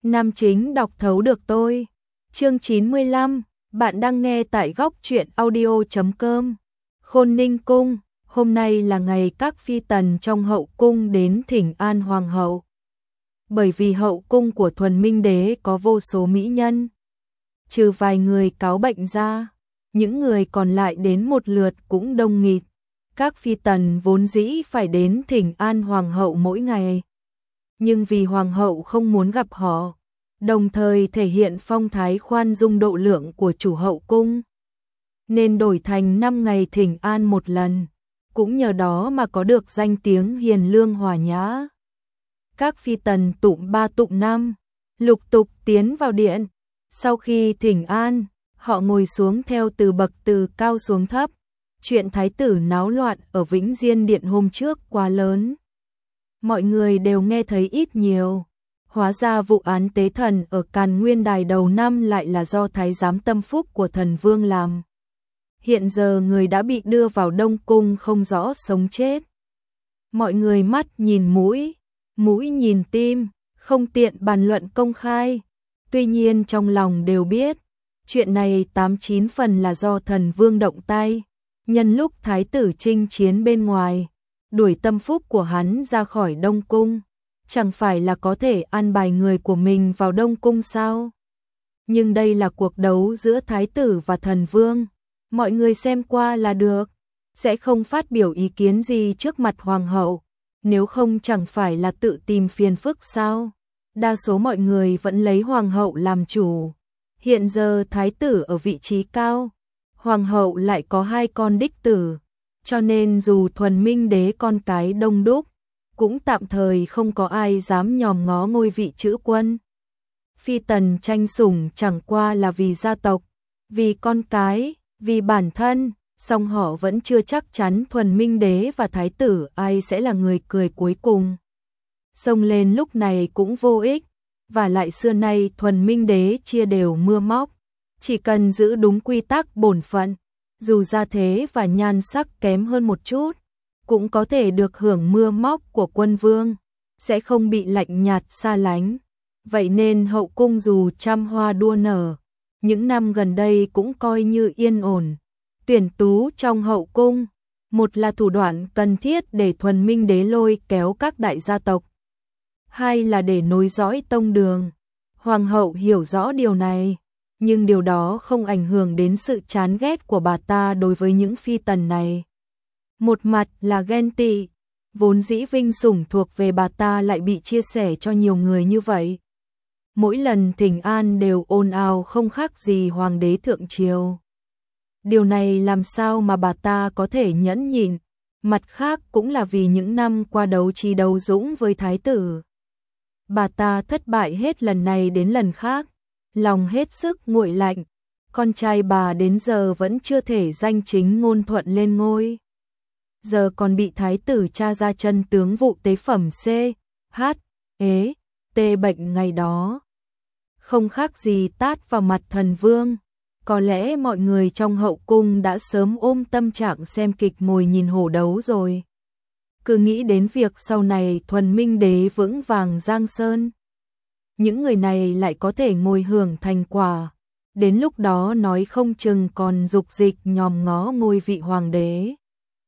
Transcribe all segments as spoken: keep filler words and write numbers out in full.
Nam chính đọc thấu được tôi. Chương chín mươi lăm, bạn đang nghe tại góc truyện audio chấm com. Khôn Ninh cung, hôm nay là ngày các phi tần trong hậu cung đến thỉnh an hoàng hậu. Bởi vì hậu cung của Thuần Minh Đế có vô số mỹ nhân, trừ vài người cáo bệnh ra, những người còn lại đến một lượt cũng đông nghịt. Các phi tần vốn dĩ phải đến thỉnh an hoàng hậu mỗi ngày, nhưng vì hoàng hậu không muốn gặp họ, đồng thời thể hiện phong thái khoan dung độ lượng của chủ hậu cung, nên đổi thành năm ngày thỉnh an một lần, cũng nhờ đó mà có được danh tiếng hiền lương hòa nhã. Các phi tần tụng ba tụng năm, lục tục tiến vào điện. Sau khi thỉnh an, họ ngồi xuống theo từ bậc từ cao xuống thấp. Chuyện thái tử náo loạn ở Vĩnh Diên Điện hôm trước quá lớn, mọi người đều nghe thấy ít nhiều. Hóa ra vụ án tế thần ở Càn Nguyên Đài đầu năm lại là do thái giám tâm phúc của thần vương làm. Hiện giờ người đã bị đưa vào Đông Cung không rõ sống chết. Mọi người mắt nhìn mũi, mũi nhìn tim, không tiện bàn luận công khai. Tuy nhiên trong lòng đều biết, chuyện này tám chín phần là do thần vương động tay. Nhân lúc thái tử chinh chiến bên ngoài, đuổi tâm phúc của hắn ra khỏi Đông Cung, chẳng phải là có thể an bài người của mình vào Đông Cung sao? Nhưng đây là cuộc đấu giữa thái tử và thần vương, mọi người xem qua là được, sẽ không phát biểu ý kiến gì trước mặt hoàng hậu, nếu không chẳng phải là tự tìm phiền phức sao? Đa số mọi người vẫn lấy hoàng hậu làm chủ. Hiện giờ thái tử ở vị trí cao, hoàng hậu lại có hai con đích tử, cho nên dù Thuần Minh Đế con cái đông đúc, cũng tạm thời không có ai dám nhòm ngó ngôi vị chữ quân. Phi tần tranh sủng chẳng qua là vì gia tộc, vì con cái, vì bản thân, song họ vẫn chưa chắc chắn Thuần Minh Đế và thái tử ai sẽ là người cười cuối cùng. Xông lên lúc này cũng vô ích, và lại xưa nay Thuần Minh Đế chia đều mưa móc, chỉ cần giữ đúng quy tắc bổn phận, dù gia thế và nhan sắc kém hơn một chút, cũng có thể được hưởng mưa móc của quân vương, sẽ không bị lạnh nhạt xa lánh. Vậy nên hậu cung dù trăm hoa đua nở, những năm gần đây cũng coi như yên ổn. Tuyển tú trong hậu cung, một là thủ đoạn cần thiết để Thuần Minh Đế lôi kéo các đại gia tộc, hai là để nối dõi tông đường. Hoàng hậu hiểu rõ điều này, nhưng điều đó không ảnh hưởng đến sự chán ghét của bà ta đối với những phi tần này. Một mặt là ghen tị, vốn dĩ vinh sủng thuộc về bà ta lại bị chia sẻ cho nhiều người như vậy. Mỗi lần thỉnh an đều ồn ào không khác gì hoàng đế thượng triều. Điều này làm sao mà bà ta có thể nhẫn nhịn, mặt khác cũng là vì những năm qua đấu trí đấu dũng với thái tử. Bà ta thất bại hết lần này đến lần khác, lòng hết sức nguội lạnh, con trai bà đến giờ vẫn chưa thể danh chính ngôn thuận lên ngôi. Giờ còn bị thái tử tra ra chân tướng vụ tế phẩm C, H, ế, T bệnh ngày đó. Không khác gì tát vào mặt thần vương, có lẽ mọi người trong hậu cung đã sớm ôm tâm trạng xem kịch ngồi nhìn hổ đấu rồi. Cứ nghĩ đến việc sau này Thuần Minh Đế vững vàng giang sơn, những người này lại có thể ngồi hưởng thành quả, đến lúc đó nói không chừng còn dục dịch nhòm ngó ngôi vị hoàng đế.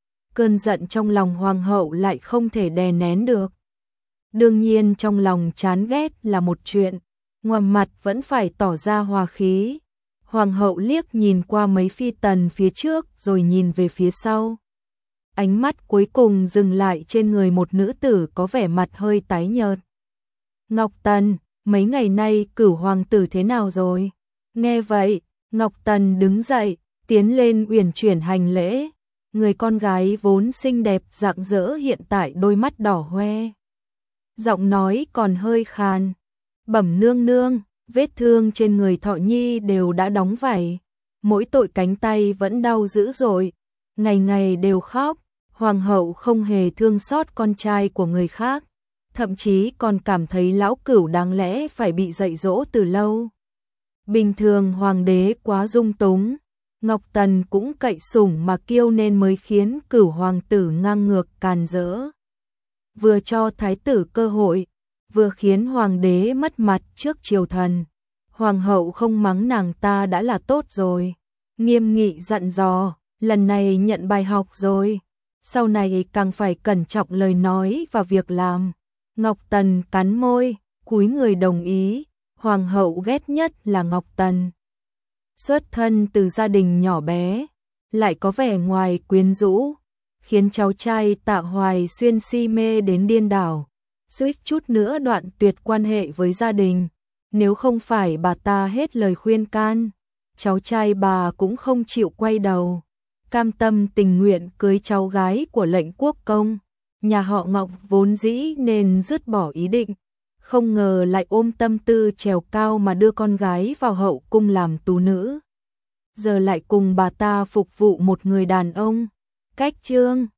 Cơn giận trong lòng hoàng hậu lại không thể đè nén được. Đương nhiên trong lòng chán ghét là một chuyện, ngoài mặt vẫn phải tỏ ra hòa khí. Hoàng hậu liếc nhìn qua mấy phi tần phía trước rồi nhìn về phía sau. Ánh mắt cuối cùng dừng lại trên người một nữ tử có vẻ mặt hơi tái nhợt. Ngọc Tần, mấy ngày nay Cửu hoàng tử thế nào rồi? Nghe vậy, Ngọc Tần đứng dậy, tiến lên uyển chuyển hành lễ. Người con gái vốn xinh đẹp rạng rỡ hiện tại đôi mắt đỏ hoe, giọng nói còn hơi khàn. Bẩm nương nương, vết thương trên người Thọ Nhi đều đã đóng vảy, mỗi tội cánh tay vẫn đau dữ dội, ngày ngày đều khóc. Hoàng hậu không hề thương xót con trai của người khác, thậm chí còn cảm thấy lão Cửu đáng lẽ phải bị dạy dỗ từ lâu. Bình thường hoàng đế quá dung túng, Ngọc Tần cũng cậy sủng mà kiêu nên mới khiến Cửu hoàng tử ngang ngược càn rỡ. Vừa cho thái tử cơ hội, vừa khiến hoàng đế mất mặt trước triều thần. Hoàng hậu không mắng nàng ta đã là tốt rồi. Nghiêm nghị dặn dò, lần này nhận bài học rồi. Sau này càng phải cẩn trọng lời nói và việc làm. Ngọc Tần cắn môi, cúi người đồng ý. Hoàng hậu ghét nhất là Ngọc Tần. Xuất thân từ gia đình nhỏ bé, lại có vẻ ngoài quyến rũ, khiến cháu trai Tạ Hoài Xuyên si mê đến điên đảo, suýt chút nữa đoạn tuyệt quan hệ với gia đình. Nếu không phải bà ta hết lời khuyên can, cháu trai bà cũng không chịu quay đầu, cam tâm tình nguyện cưới cháu gái của lệnh quốc công. Nhà họ Ngọc vốn dĩ nên dứt bỏ ý định, không ngờ lại ôm tâm tư trèo cao mà đưa con gái vào hậu cung làm tú nữ. Giờ lại cùng bà ta phục vụ một người đàn ông. Cách chương